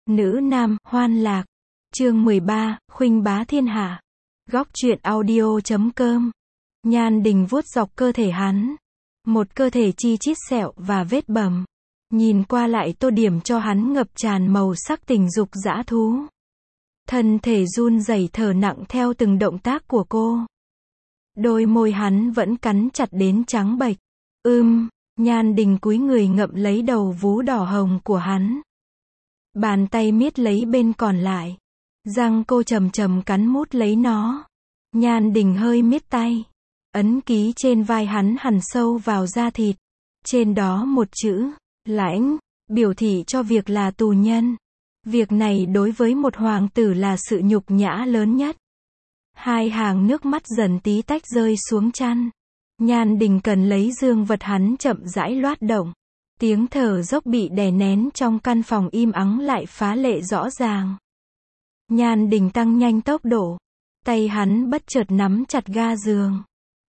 Nữ nam, hoan lạc. Chương 13, khuynh bá thiên hạ. Góc truyện audio.com. Nhan Đình vuốt dọc cơ thể hắn. Một cơ thể chi chít sẹo và vết bầm. Nhìn qua lại tô điểm cho hắn ngập tràn màu sắc tình dục dã thú. Thân thể run rẩy thở nặng theo từng động tác của cô. Đôi môi hắn vẫn cắn chặt đến trắng bệch. Nhan Đình cúi người ngậm lấy đầu vú đỏ hồng của hắn. Bàn tay miết lấy bên còn lại. Răng cô chầm chầm cắn mút lấy nó. Nhan Đình hơi miết tay. Ấn ký trên vai hắn hằn sâu vào da thịt. Trên đó một chữ, lãnh, biểu thị cho việc là tù nhân. Việc này đối với một hoàng tử là sự nhục nhã lớn nhất. Hai hàng nước mắt dần tí tách rơi xuống chăn. Nhan Đình cần lấy dương vật hắn chậm rãi loát động. Tiếng thở dốc bị đè nén trong căn phòng im ắng lại phá lệ rõ ràng. Nhan Đình tăng nhanh tốc độ. Tay hắn bất chợt nắm chặt ga giường.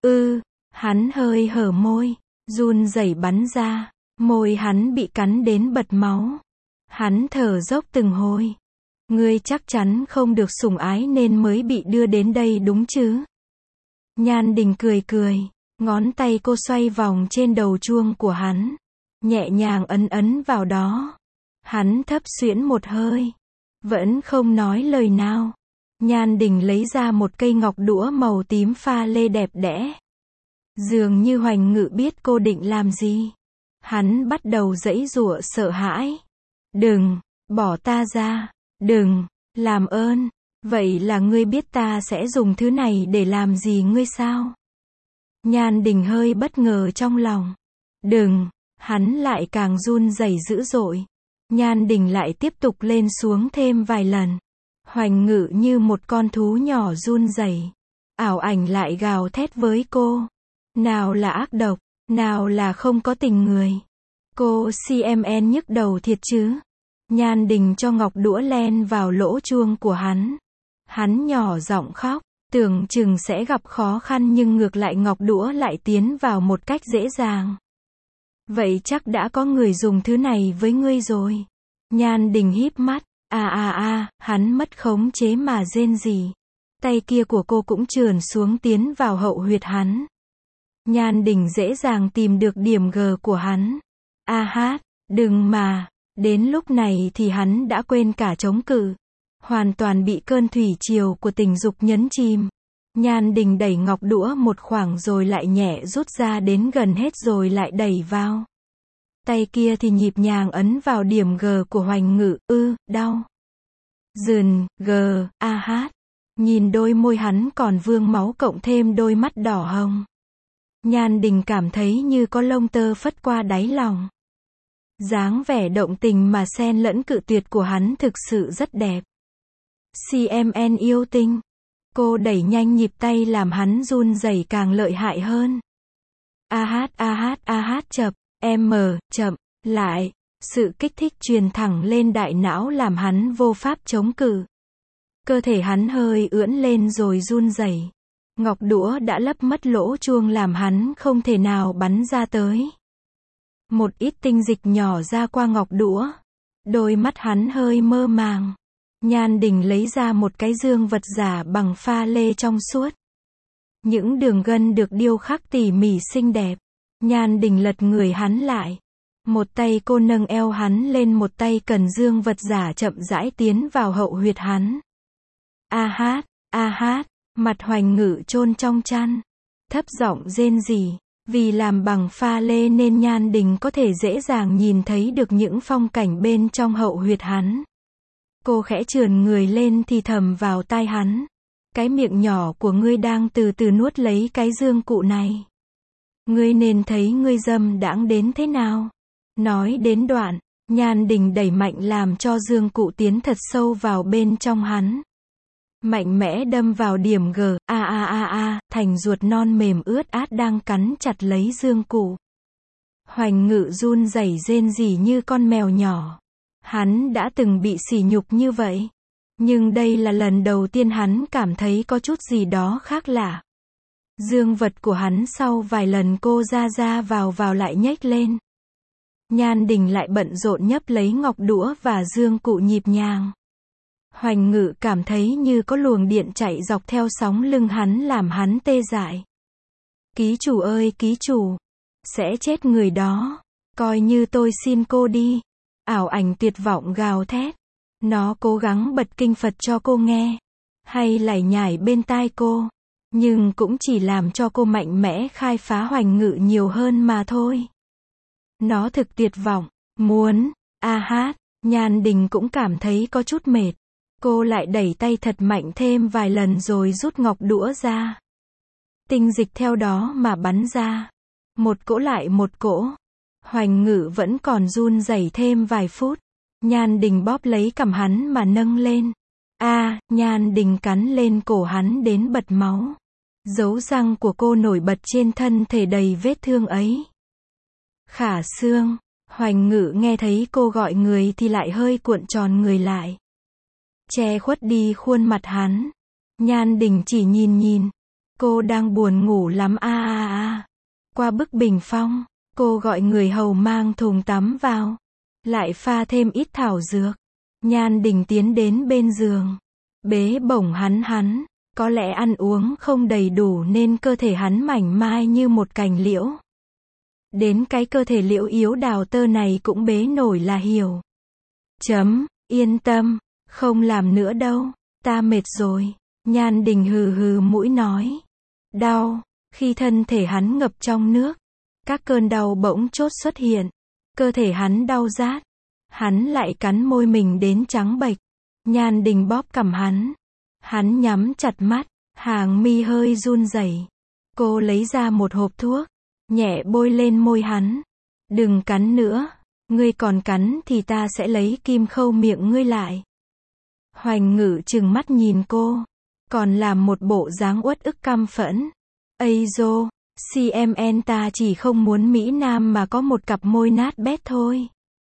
Hắn hơi hở môi. Run rẩy bắn ra. Môi hắn bị cắn đến bật máu. Hắn thở dốc từng hồi. Ngươi chắc chắn không được sủng ái nên mới bị đưa đến đây đúng chứ? Nhan Đình cười cười. Ngón tay cô xoay vòng trên đầu chuông của hắn. Nhẹ nhàng ấn vào đó. Hắn thấp xuyễn một hơi. Vẫn không nói lời nào. Nhan Đình lấy ra một cây ngọc đũa màu tím pha lê đẹp đẽ. Dường như Hoành Ngự biết cô định làm gì. Hắn bắt đầu giãy giụa sợ hãi. Đừng, bỏ ta ra. Đừng, làm ơn. Vậy là ngươi biết ta sẽ dùng thứ này để làm gì ngươi sao? Nhan Đình hơi bất ngờ trong lòng. Đừng, hắn lại càng run rẩy dữ dội. Nhan Đình lại tiếp tục lên xuống thêm vài lần. Hoành Ngự như một con thú nhỏ run rẩy. Ảo ảnh lại gào thét với cô. Nào là ác độc, nào là không có tình người. Cô CMN nhức đầu thiệt chứ. Nhan Đình cho ngọc đũa len vào lỗ chuông của hắn. Hắn nhỏ giọng khóc. Tưởng chừng sẽ gặp khó khăn nhưng ngược lại ngọc đũa lại tiến vào một cách dễ dàng. Vậy chắc đã có người dùng thứ này với ngươi rồi. Nhan Đình híp mắt. Hắn mất khống chế mà rên rỉ. Tay kia của cô cũng trườn xuống tiến vào hậu huyệt hắn. Nhan Đình dễ dàng tìm được điểm G của hắn. Đừng mà. Đến lúc này thì hắn đã quên cả chống cự. Hoàn toàn bị cơn thủy triều của tình dục nhấn chìm. Nhan Đình đẩy ngọc đũa một khoảng rồi lại nhẹ rút ra đến gần hết rồi lại đẩy vào. Tay kia thì nhịp nhàng ấn vào điểm G của Hoành Ngự. Đau. Nhìn đôi môi hắn còn vương máu cộng thêm đôi mắt đỏ hồng. Nhan Đình cảm thấy như có lông tơ phất qua đáy lòng. Dáng vẻ động tình mà xen lẫn cự tuyệt của hắn thực sự rất đẹp. CMN yêu tinh. Cô đẩy nhanh nhịp tay làm hắn run rẩy càng lợi hại hơn. Chậm lại. Sự kích thích truyền thẳng lên đại não làm hắn vô pháp chống cự. Cơ thể hắn hơi ưỡn lên rồi run rẩy. Ngọc đũa đã lấp mất lỗ chuông làm hắn không thể nào bắn ra tới. Một ít tinh dịch nhỏ ra qua ngọc đũa. Đôi mắt hắn hơi mơ màng. Nhan Đình lấy ra một cái dương vật giả bằng pha lê trong suốt. Những đường gân được điêu khắc tỉ mỉ xinh đẹp. Nhan Đình lật người hắn lại. Một tay cô nâng eo hắn lên, một tay cần dương vật giả chậm rãi tiến vào hậu huyệt hắn. Mặt Hoành Ngự chôn trong chăn. Thấp giọng rên rỉ. Vì làm bằng pha lê nên Nhan Đình có thể dễ dàng nhìn thấy được những phong cảnh bên trong hậu huyệt hắn. Cô khẽ trườn người lên thì thầm vào tai hắn. Cái miệng nhỏ của ngươi đang từ từ nuốt lấy cái dương cụ này. Ngươi nên thấy ngươi dâm đãng đến thế nào. Nói đến đoạn, Nhan Đình đẩy mạnh làm cho dương cụ tiến thật sâu vào bên trong hắn. Mạnh mẽ đâm vào điểm G. Thành ruột non mềm ướt át đang cắn chặt lấy dương cụ. Hoành Ngự run rẩy rên rỉ như con mèo nhỏ. Hắn đã từng bị sỉ nhục như vậy. Nhưng đây là lần đầu tiên hắn cảm thấy có chút gì đó khác lạ. Dương vật của hắn sau vài lần cô ra vào lại nhếch lên. Nhan Đình lại bận rộn nhấp lấy ngọc đũa và dương cụ nhịp nhàng. Hoành Ngự cảm thấy như có luồng điện chạy dọc theo sóng lưng hắn làm hắn tê dại. Ký chủ ơi ký chủ, sẽ chết người đó, coi như tôi xin cô đi. Ảo ảnh tuyệt vọng gào thét. Nó cố gắng bật kinh Phật cho cô nghe, hay lải nhải bên tai cô, nhưng cũng chỉ làm cho cô mạnh mẽ khai phá Hoành Ngự nhiều hơn mà thôi. Nó thực tuyệt vọng, muốn, hát, Nhan Đình cũng cảm thấy có chút mệt. Cô lại đẩy tay thật mạnh thêm vài lần rồi rút ngọc đũa ra. Tinh dịch theo đó mà bắn ra. Một cỗ lại một cỗ. Hoành Ngự vẫn còn run rẩy thêm vài phút. Nhan Đình bóp lấy cằm hắn mà nâng lên. Nhan Đình cắn lên cổ hắn đến bật máu. Dấu răng của cô nổi bật trên thân thể đầy vết thương ấy. Khả Sương. Hoành Ngự nghe thấy cô gọi người thì lại hơi cuộn tròn người lại, che khuất đi khuôn mặt hắn. Nhan Đình chỉ nhìn. Cô đang buồn ngủ lắm Qua bức bình phong, cô gọi người hầu mang thùng tắm vào, lại pha thêm ít thảo dược. Nhan Đình tiến đến bên giường, bế bổng hắn. Có lẽ ăn uống không đầy đủ nên cơ thể hắn mảnh mai như một cành liễu. Đến cái cơ thể liễu yếu đào tơ này cũng bế nổi là hiểu. Yên tâm, không làm nữa đâu, ta mệt rồi. Nhan Đình hừ mũi nói. Đau. Khi thân thể hắn ngập trong nước, các cơn đau bỗng chốt xuất hiện. Cơ thể hắn đau rát. Hắn lại cắn môi mình đến trắng bệch. Nhan Đình bóp cằm hắn. Hắn nhắm chặt mắt, hàng mi hơi run rẩy. Cô lấy ra một hộp thuốc, nhẹ bôi lên môi hắn. Đừng cắn nữa, ngươi còn cắn thì ta sẽ lấy kim khâu miệng ngươi lại. Hoành Ngự trừng mắt nhìn cô, còn làm một bộ dáng uất ức căm phẫn. Dô, CMN ta chỉ không muốn Mỹ Nam mà có một cặp môi nát bét thôi.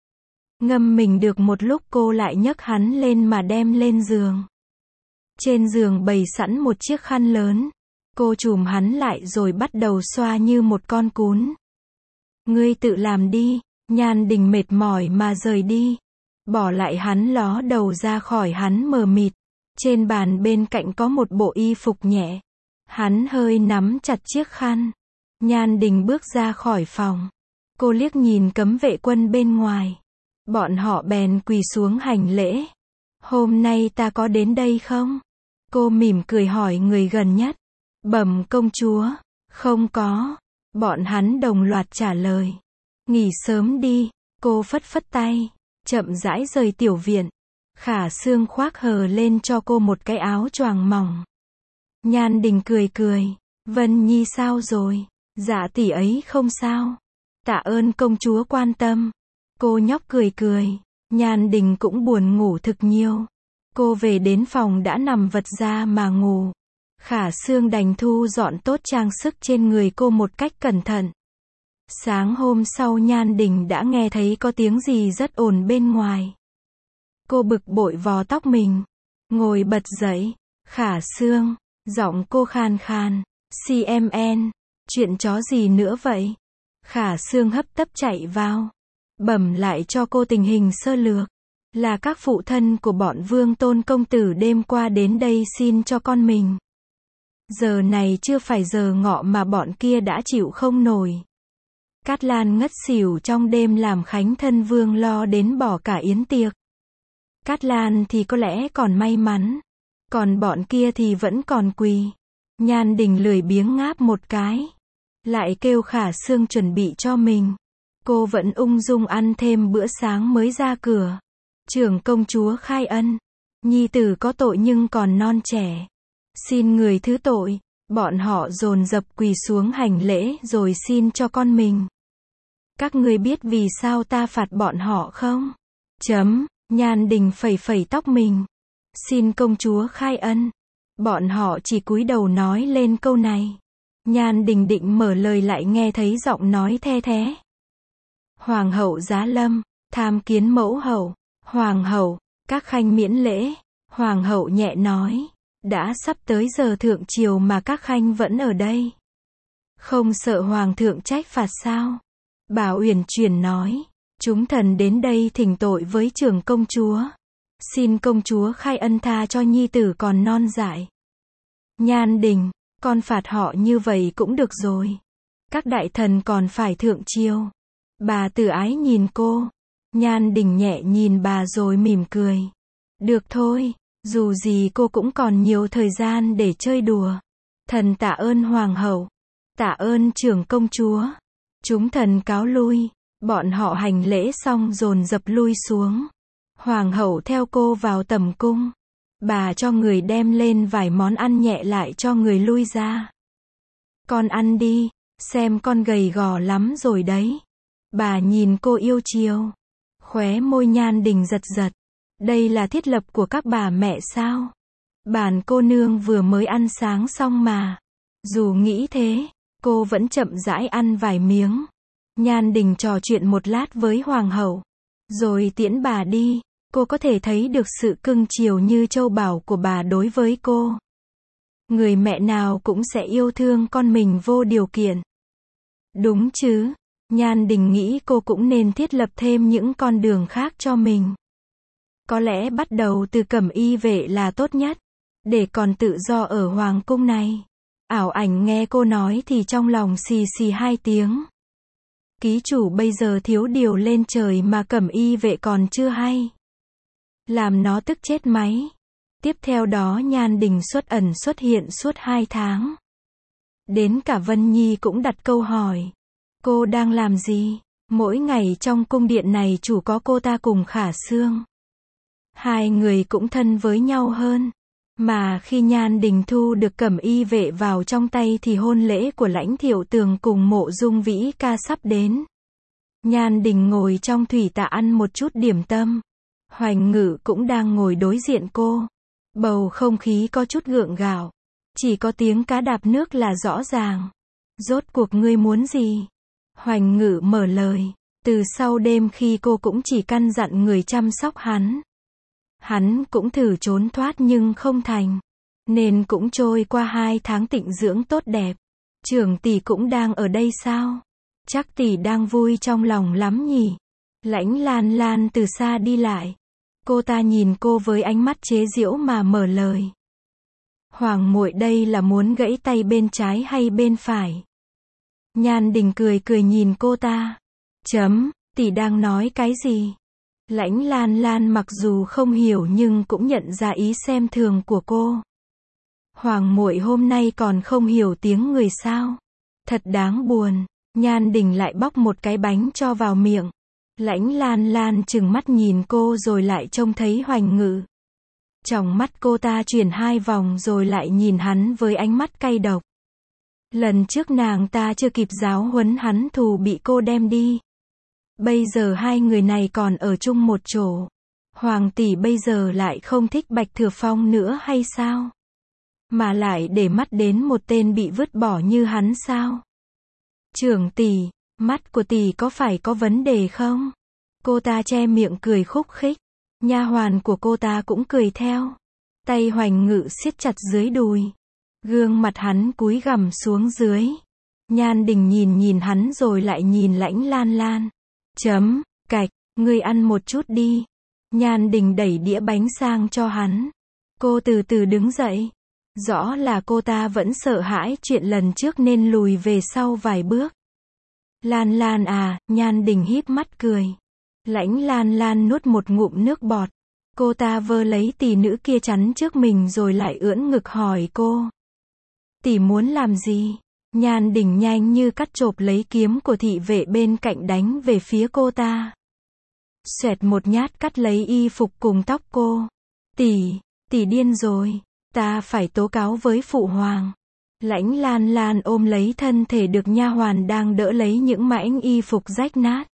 Ngâm mình được một lúc cô lại nhấc hắn lên mà đem lên giường. Trên giường bày sẵn một chiếc khăn lớn. Cô chùm hắn lại rồi bắt đầu xoa như một con cún. Ngươi tự làm đi. Nhan Đình mệt mỏi mà rời đi, bỏ lại hắn ló đầu ra khỏi hắn mờ mịt. Trên bàn bên cạnh có một bộ y phục nhẹ. Hắn hơi nắm chặt chiếc khăn. Nhan Đình bước ra khỏi phòng. Cô liếc nhìn cấm vệ quân bên ngoài. Bọn họ bèn quỳ xuống hành lễ. Hôm nay ta có đến đây không? Cô mỉm cười hỏi người gần nhất. Bẩm công chúa, không có. Bọn hắn đồng loạt trả lời. Nghỉ sớm đi. Cô phất phất tay, chậm rãi rời tiểu viện. Khả Sương khoác hờ lên cho cô một cái áo choàng mỏng. Nhan Đình cười. Vân Nhi sao rồi? Dạ tỷ ấy không sao. Tạ ơn công chúa quan tâm. Cô nhóc cười. Nhan Đình cũng buồn ngủ thực nhiều. Cô về đến phòng đã nằm vật ra mà ngủ. Khả Sương đành thu dọn tốt trang sức trên người cô một cách cẩn thận. Sáng hôm sau Nhan Đình đã nghe thấy có tiếng gì rất ồn bên ngoài. Cô bực bội vò tóc mình, ngồi bật dậy. Khả Sương, giọng cô khan. CMN, chuyện chó gì nữa vậy? Khả Sương hấp tấp chạy vào, bẩm lại cho cô tình hình sơ lược. Là các phụ thân của bọn Vương Tôn công tử đêm qua đến đây xin cho con mình. Giờ này chưa phải giờ ngọ mà bọn kia đã chịu không nổi. Cát Lan ngất xỉu trong đêm làm Khánh thân vương lo đến bỏ cả yến tiệc. Cát Lan thì có lẽ còn may mắn, còn bọn kia thì vẫn còn quỳ. Nhan Đình lười biếng ngáp một cái, lại kêu Khả Sương chuẩn bị cho mình. Cô vẫn ung dung ăn thêm bữa sáng mới ra cửa. Trưởng công chúa khai ân, nhi tử có tội nhưng còn non trẻ, xin người thứ tội. Bọn họ dồn dập quỳ xuống hành lễ rồi xin cho con mình. Các ngươi biết vì sao ta phạt bọn họ không? Nhan Đình phẩy tóc mình. Xin công chúa khai ân. Bọn họ chỉ cúi đầu nói lên câu này. Nhan Đình định mở lời lại nghe thấy giọng nói the thé. Hoàng hậu giá lâm, tham kiến mẫu hậu. Hoàng hậu, các khanh miễn lễ. Hoàng hậu nhẹ nói. Đã sắp tới giờ thượng triều mà các khanh vẫn ở đây. Không sợ hoàng thượng trách phạt sao? Bà Uyển chuyển nói. Chúng thần đến đây thỉnh tội với trưởng công chúa. Xin công chúa khai ân tha cho nhi tử còn non dại. Nhan Đình, con phạt họ như vậy cũng được rồi. Các đại thần còn phải thượng triều. Bà từ ái nhìn cô. Nhan Đình nhẹ nhìn bà rồi mỉm cười. Được thôi, dù gì cô cũng còn nhiều thời gian để chơi đùa. Thần tạ ơn hoàng hậu. Tạ ơn trưởng công chúa. Chúng thần cáo lui. Bọn họ hành lễ xong dồn dập lui xuống. Hoàng hậu theo cô vào tầm cung. Bà cho người đem lên vài món ăn nhẹ lại cho người lui ra. Con ăn đi, xem con gầy gò lắm rồi đấy. Bà nhìn cô yêu chiều. Khóe môi Nhan Đình giật giật. Đây là thiết lập của các bà mẹ sao? Bản cô nương vừa mới ăn sáng xong mà. Dù nghĩ thế, cô vẫn chậm rãi ăn vài miếng. Nhan Đình trò chuyện một lát với hoàng hậu. Rồi tiễn bà đi. Cô có thể thấy được sự cưng chiều như châu báu của bà đối với cô. Người mẹ nào cũng sẽ yêu thương con mình vô điều kiện. Đúng chứ? Nhan Đình nghĩ cô cũng nên thiết lập thêm những con đường khác cho mình. Có lẽ bắt đầu từ cẩm y vệ là tốt nhất. Để còn tự do ở hoàng cung này. Ảo Ảnh nghe cô nói thì trong lòng xì xì 2 tiếng. Ký chủ bây giờ thiếu điều lên trời mà cẩm y vệ còn chưa hay. Làm nó tức chết máy. Tiếp theo đó Nhan Đình xuất ẩn xuất hiện suốt 2 tháng. Đến cả Vân Nhi cũng đặt câu hỏi. Cô đang làm gì? Mỗi ngày trong cung điện này chủ có cô ta cùng Khả Sương. Hai người cũng thân với nhau hơn. Mà khi Nhan Đình thu được cẩm y vệ vào trong tay thì hôn lễ của Lãnh Thiệu Tường cùng Mộ Dung Vĩ Ca sắp đến. Nhan Đình ngồi trong thủy tạ ăn một chút điểm tâm. Hoành Ngự cũng đang ngồi đối diện cô. Bầu không khí có chút gượng gạo. Chỉ có tiếng cá đạp nước là rõ ràng. Rốt cuộc ngươi muốn gì? Hoành Ngự mở lời. Từ sau đêm khi cô cũng chỉ căn dặn người chăm sóc hắn. Hắn cũng thử trốn thoát nhưng không thành. Nên cũng trôi qua 2 tháng tịnh dưỡng tốt đẹp. Trưởng tỷ cũng đang ở đây sao? Chắc tỷ đang vui trong lòng lắm nhỉ? Lãnh Lan Lan từ xa đi lại. Cô ta nhìn cô với ánh mắt chế giễu mà mở lời. Hoàng muội đây là muốn gãy tay bên trái hay bên phải? Nhan Đình cười cười nhìn cô ta. Tỷ đang nói cái gì? Lãnh Lan Lan mặc dù không hiểu nhưng cũng nhận ra ý xem thường của cô. Hoàng muội hôm nay còn không hiểu tiếng người sao? Thật đáng buồn. Nhan Đình lại bóc một cái bánh cho vào miệng. Lãnh Lan Lan trừng mắt nhìn cô rồi lại trông thấy Hoành Ngự. Trong mắt cô ta chuyển 2 vòng rồi lại nhìn hắn với ánh mắt cay độc. Lần trước nàng ta chưa kịp giáo huấn hắn thù bị cô đem đi. Bây giờ hai người này còn ở chung một chỗ. Hoàng tỷ bây giờ lại không thích Bạch Thừa Phong nữa hay sao? Mà lại để mắt đến một tên bị vứt bỏ như hắn sao? Trưởng tỷ, mắt của tỷ có phải có vấn đề không? Cô ta che miệng cười khúc khích. Nha hoàn của cô ta cũng cười theo. Tay Hoành Ngự siết chặt dưới đùi. Gương mặt hắn cúi gằm xuống dưới. Nhan Đình nhìn hắn rồi lại nhìn Lãnh Lan Lan. Cạch, ngươi ăn một chút đi. Nhan Đình đẩy đĩa bánh sang cho hắn. Cô từ từ đứng dậy. Rõ là cô ta vẫn sợ hãi chuyện lần trước nên lùi về sau vài bước. Lan Lan à, Nhan Đình híp mắt cười. Lãnh Lan Lan nuốt một ngụm nước bọt. Cô ta vơ lấy tỷ nữ kia chắn trước mình rồi lại ưỡn ngực hỏi cô. Tỷ muốn làm gì? Nhan Đình nhanh như cắt chộp lấy kiếm của thị vệ bên cạnh đánh về phía cô ta. Xoẹt một nhát cắt lấy y phục cùng tóc cô. Tỷ điên rồi. Ta phải tố cáo với phụ hoàng. Lãnh Lan Lan ôm lấy thân thể được nha hoàn đang đỡ lấy những mảnh y phục rách nát.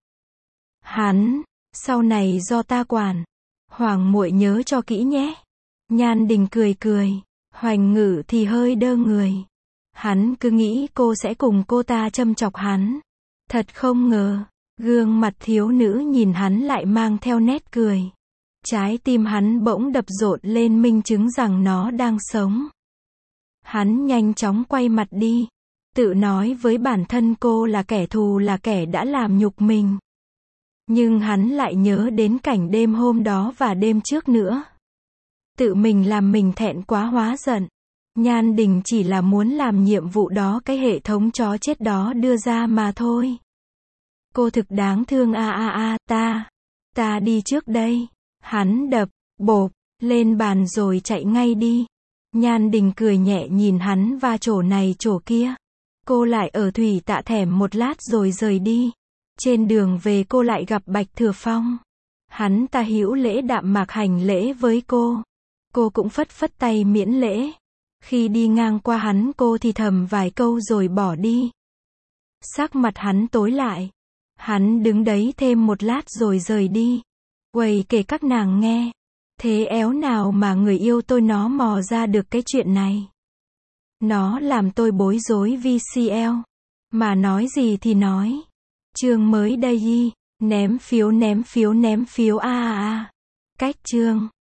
Hắn, sau này do ta quản. Hoàng muội nhớ cho kỹ nhé. Nhan Đình cười cười. Hoành Ngự thì hơi đơ người. Hắn cứ nghĩ cô sẽ cùng cô ta châm chọc hắn. Thật không ngờ, gương mặt thiếu nữ nhìn hắn lại mang theo nét cười. Trái tim hắn bỗng đập rộn lên minh chứng rằng nó đang sống. Hắn nhanh chóng quay mặt đi. Tự nói với bản thân cô là kẻ thù là kẻ đã làm nhục mình. Nhưng hắn lại nhớ đến cảnh đêm hôm đó và đêm trước nữa. Tự mình làm mình thẹn quá hóa giận. Nhan Đình chỉ là muốn làm nhiệm vụ đó cái hệ thống chó chết đó đưa ra mà thôi. Cô thực đáng thương ta đi trước đây. Hắn đập, bộp, lên bàn rồi chạy ngay đi. Nhan Đình cười nhẹ nhìn hắn va chỗ này chỗ kia. Cô lại ở Thủy Tạ thèm một lát rồi rời đi. Trên đường về cô lại gặp Bạch Thừa Phong. Hắn ta hữu lễ đạm mạc hành lễ với cô. Cô cũng phất phất tay miễn lễ. Khi đi ngang qua hắn cô thì thầm vài câu rồi bỏ đi. Sắc mặt hắn tối lại. Hắn đứng đấy thêm một lát rồi rời đi. Quầy kể các nàng nghe. Thế éo nào mà người yêu tôi nó mò ra được cái chuyện này. Nó làm tôi bối rối VCL. Mà nói gì thì nói. Chương mới đây ném phiếu. Cách chương.